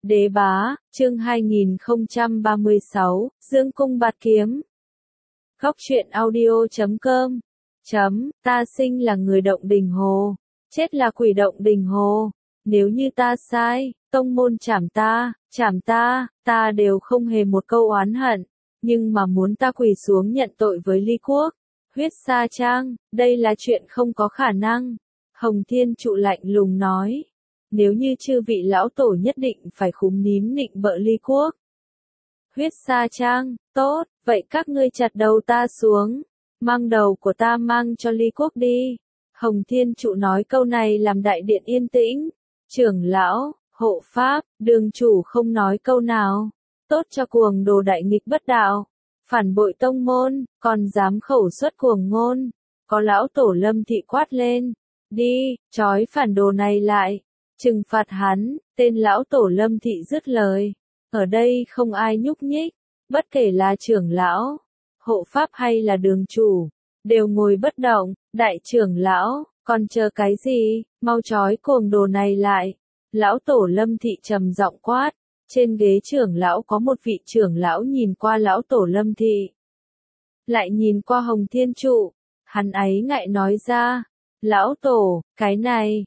Đế bá, chương 2036, Dương cung bạt kiếm. Góc truyện audio.com. Ta sinh là người Động Đình Hồ, chết là quỷ Động Đình Hồ. Nếu như ta sai, tông môn chảm ta đều không hề một câu oán hận. Nhưng mà muốn ta quỳ xuống nhận tội với Ly Quốc, huyết sa trang, đây là chuyện không có khả năng. Hồng Thiên Trụ lạnh lùng nói. Nếu như chư vị lão tổ nhất định phải khúm nín nịnh bợ Ly Quốc. Huyết sa trang, tốt, vậy các ngươi chặt đầu ta xuống, mang đầu của ta mang cho Ly Quốc đi. Hồng Thiên Trụ nói câu này làm đại điện yên tĩnh. Trưởng lão, hộ pháp, đường chủ không nói câu nào. Tốt cho cuồng đồ đại nghịch bất đạo, phản bội tông môn, còn dám khẩu xuất cuồng ngôn. Có lão tổ Lâm Thị quát lên. Đi, trói phản đồ này lại. Trừng phạt hắn, tên lão tổ Lâm Thị dứt lời. Ở đây không ai nhúc nhích, bất kể là trưởng lão, hộ pháp hay là đường chủ, đều ngồi bất động. Đại trưởng lão, còn chờ cái gì, mau trói cuồng đồ này lại. Lão tổ Lâm Thị trầm giọng quát. Trên ghế trưởng lão có một vị trưởng lão nhìn qua lão tổ Lâm Thị, lại nhìn qua Hồng Thiên Trụ. Hắn ấy ngại nói ra. Lão tổ, cái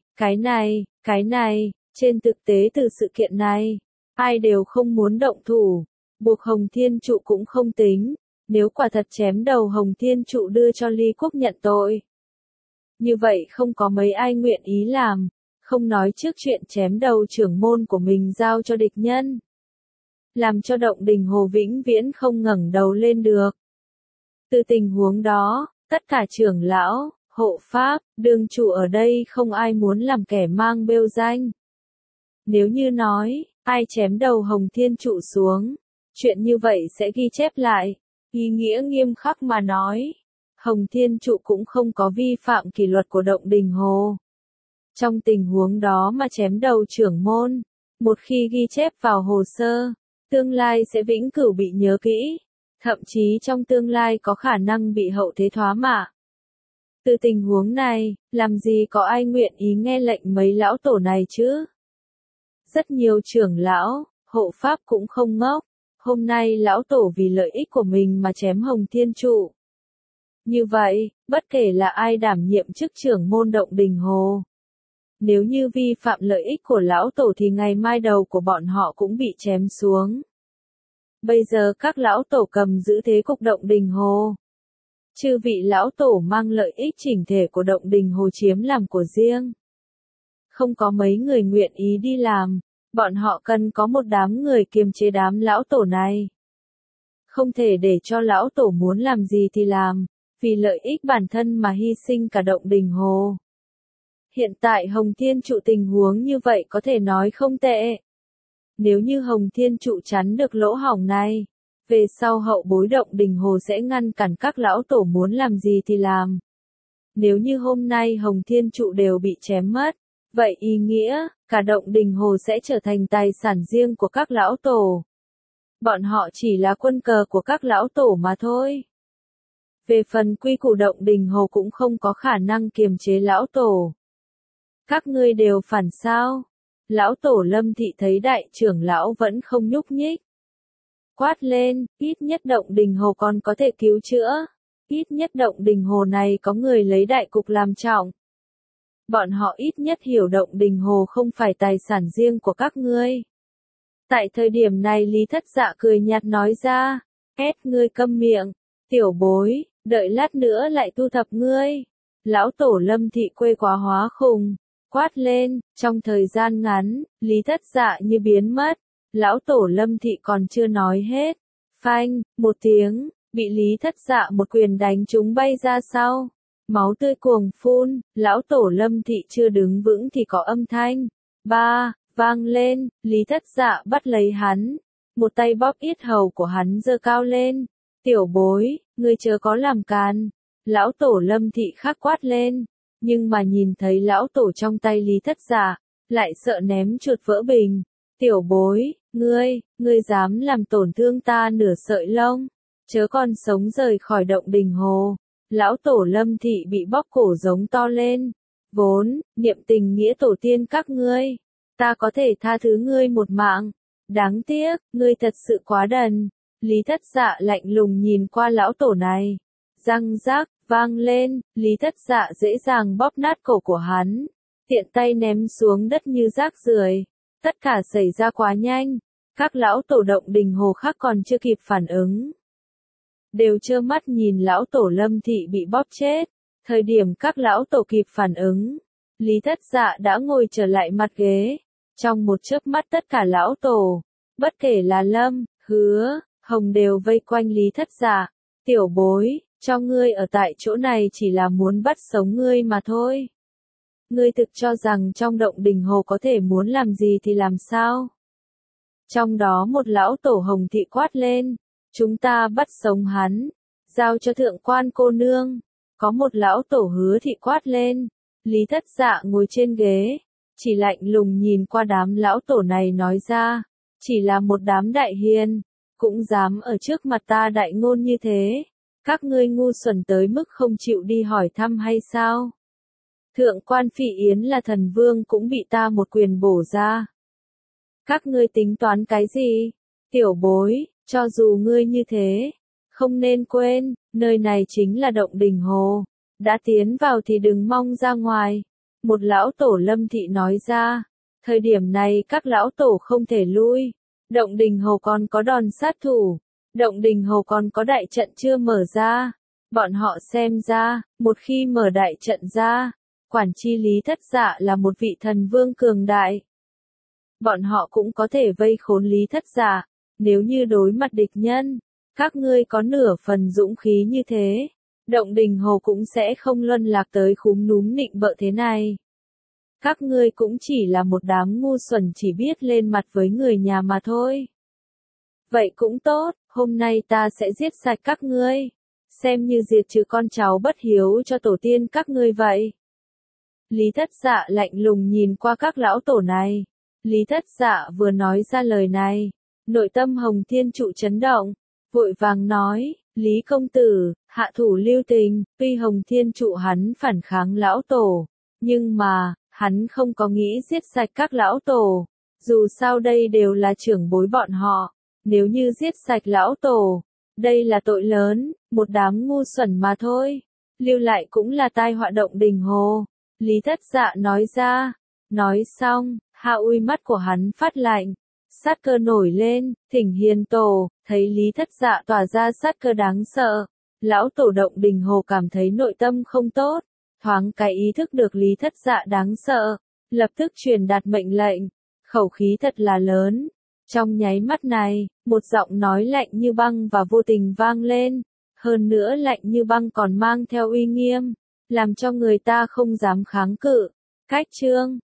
này, trên thực tế từ sự kiện này, ai đều không muốn động thủ, buộc Hồng Thiên Trụ cũng không tính, nếu quả thật chém đầu Hồng Thiên Trụ đưa cho Ly Quốc nhận tội. Như vậy không có mấy ai nguyện ý làm, không nói trước chuyện chém đầu trưởng môn của mình giao cho địch nhân. Làm cho Động Đình Hồ vĩnh viễn không ngẩng đầu lên được. Từ tình huống đó, tất cả trưởng lão, hộ pháp, đường chủ ở đây không ai muốn làm kẻ mang bêu danh. Nếu như nói, ai chém đầu Hồng Thiên Trụ xuống, chuyện như vậy sẽ ghi chép lại. Ý nghĩa nghiêm khắc mà nói, Hồng Thiên Trụ cũng không có vi phạm kỷ luật của Động Đình Hồ. Trong tình huống đó mà chém đầu trưởng môn, một khi ghi chép vào hồ sơ, tương lai sẽ vĩnh cửu bị nhớ kỹ, thậm chí trong tương lai có khả năng bị hậu thế thoá mạ. Từ tình huống này, làm gì có ai nguyện ý nghe lệnh mấy lão tổ này chứ? Rất nhiều trưởng lão, hộ pháp cũng không ngốc. Hôm nay lão tổ vì lợi ích của mình mà chém Hồng Thiên Trụ. Như vậy, bất kể là ai đảm nhiệm chức trưởng môn Động Đình Hồ, nếu như vi phạm lợi ích của lão tổ thì ngày mai đầu của bọn họ cũng bị chém xuống. Bây giờ các lão tổ cầm giữ thế cục Động Đình Hồ. Chư vị lão tổ mang lợi ích chỉnh thể của Động Đình Hồ chiếm làm của riêng. Không có mấy người nguyện ý đi làm, bọn họ cần có một đám người kiềm chế đám lão tổ này. Không thể để cho lão tổ muốn làm gì thì làm, vì lợi ích bản thân mà hy sinh cả Động Đình Hồ. Hiện tại Hồng Thiên Trụ tình huống như vậy có thể nói không tệ. Nếu như Hồng Thiên Trụ chắn được lỗ hổng này, về sau hậu bối Động Đình Hồ sẽ ngăn cản các lão tổ muốn làm gì thì làm. Nếu như hôm nay Hồng Thiên Trụ đều bị chém mất, vậy ý nghĩa, cả Động Đình Hồ sẽ trở thành tài sản riêng của các lão tổ. Bọn họ chỉ là quân cờ của các lão tổ mà thôi. Về phần quy củ Động Đình Hồ cũng không có khả năng kiềm chế lão tổ. Các ngươi đều phản sao? Lão tổ Lâm Thị thấy đại trưởng lão vẫn không nhúc nhích. Quát lên, ít nhất Động Đình Hồ còn có thể cứu chữa. Ít nhất Động Đình Hồ này có người lấy đại cục làm trọng. Bọn họ ít nhất hiểu Động Đình Hồ không phải tài sản riêng của các ngươi. Tại thời điểm này Lý Thất Dạ cười nhạt nói ra, ngươi câm miệng, tiểu bối, đợi lát nữa lại thu thập ngươi. Lão tổ Lâm Thị quê quá hóa khùng, quát lên, trong thời gian ngắn, Lý Thất Dạ như biến mất. Lão tổ Lâm Thị còn chưa nói hết. Phanh, một tiếng, bị Lý Thất Dạ một quyền đánh trúng bay ra sau. Máu tươi cuồng phun, lão tổ Lâm Thị chưa đứng vững thì có âm thanh. Vang lên, Lý Thất Dạ bắt lấy hắn. Một tay bóp yết hầu của hắn giơ cao lên. Tiểu bối, ngươi chớ có làm càn. Lão tổ Lâm Thị khắc quát lên. Nhưng mà nhìn thấy lão tổ trong tay Lý Thất Dạ, lại sợ ném chuột vỡ bình. Tiểu bối, ngươi dám làm tổn thương ta nửa sợi lông, chớ còn sống rời khỏi Động Đình Hồ. Lão tổ Lâm Thị bị bóp cổ giống to lên. Vốn, niệm tình nghĩa tổ tiên các ngươi, ta có thể tha thứ ngươi một mạng, Đáng tiếc, ngươi thật sự quá đần. Lý Thất Dạ lạnh lùng nhìn qua lão tổ này. Răng rác, vang lên, Lý Thất Dạ dễ dàng bóp nát cổ của hắn. Tiện tay ném xuống đất như rác rưởi. Tất cả xảy ra quá nhanh. Các lão tổ Động Đình Hồ khác còn chưa kịp phản ứng. Đều trơ mắt nhìn lão tổ Lâm Thị bị bóp chết. Thời điểm các lão tổ kịp phản ứng, Lý Thất Dạ đã ngồi trở lại mặt ghế. Trong một chớp mắt tất cả lão tổ, bất kể là Lâm, Hứa, Hồng đều vây quanh Lý Thất Dạ. Tiểu bối, cho ngươi ở tại chỗ này chỉ là muốn bắt sống ngươi mà thôi. Ngươi thực cho rằng trong Động Đình Hồ có thể muốn làm gì thì làm sao? Trong đó một lão tổ Hồng Thị quát lên, chúng ta bắt sống hắn, giao cho thượng quan cô nương. Có một lão tổ Hứa Thị quát lên, Lý Thất Dạ ngồi trên ghế, chỉ lạnh lùng nhìn qua đám lão tổ này nói ra, chỉ là một đám đại hiền, cũng dám ở trước mặt ta đại ngôn như thế. Các ngươi ngu xuẩn tới mức không chịu đi hỏi thăm hay sao? Thượng quan Phỉ Yến là thần vương cũng bị ta một quyền bổ ra. Các ngươi tính toán cái gì? Tiểu bối, cho dù ngươi như thế, không nên quên, nơi này chính là Động Đình Hồ. Đã tiến vào thì đừng mong ra ngoài. Một lão tổ Lâm Thị nói ra. Thời điểm này các lão tổ không thể lui. Động Đình Hồ còn có đòn sát thủ. Động Đình Hồ còn có đại trận chưa mở ra. Bọn họ xem ra, một khi mở đại trận ra, quản chi Lý Thất Dạ là một vị thần vương cường đại. Bọn họ cũng có thể vây khốn Lý Thất Dạ. Nếu như đối mặt địch nhân, các ngươi có nửa phần dũng khí như thế, Động Đình Hồ cũng sẽ không luân lạc tới khúm núm nịnh bợ thế này. Các ngươi cũng chỉ là một đám ngu xuẩn chỉ biết lên mặt với người nhà mà thôi. Vậy cũng tốt, hôm nay ta sẽ giết sạch các ngươi, xem như diệt trừ con cháu bất hiếu cho tổ tiên các ngươi vậy. Lý Thất Dạ lạnh lùng nhìn qua các lão tổ này. Lý Thất Dạ vừa nói ra lời này, nội tâm Hồng Thiên Trụ chấn động, vội vàng nói, Lý công tử, hạ thủ lưu tình. Tuy Hồng Thiên Trụ hắn phản kháng lão tổ, nhưng mà, hắn không có nghĩ giết sạch các lão tổ. Dù sao đây đều là trưởng bối bọn họ, nếu như giết sạch lão tổ, đây là tội lớn, một đám ngu xuẩn mà thôi. Lưu lại cũng là tai họa Động Đình Hồ. Lý Thất Dạ nói ra. Nói xong, Hạ Uy mắt của hắn phát lạnh, sát cơ nổi lên. Thỉnh Hiền tổ, thấy Lý Thất Dạ tỏa ra sát cơ đáng sợ, lão tổ Động Đình Hồ cảm thấy nội tâm không tốt, thoáng cái ý thức được Lý Thất Dạ đáng sợ, lập tức truyền đạt mệnh lệnh, khẩu khí thật là lớn. Trong nháy mắt này, một giọng nói lạnh như băng và vô tình vang lên, hơn nữa lạnh như băng còn mang theo uy nghiêm, làm cho người ta không dám kháng cự. Cách chương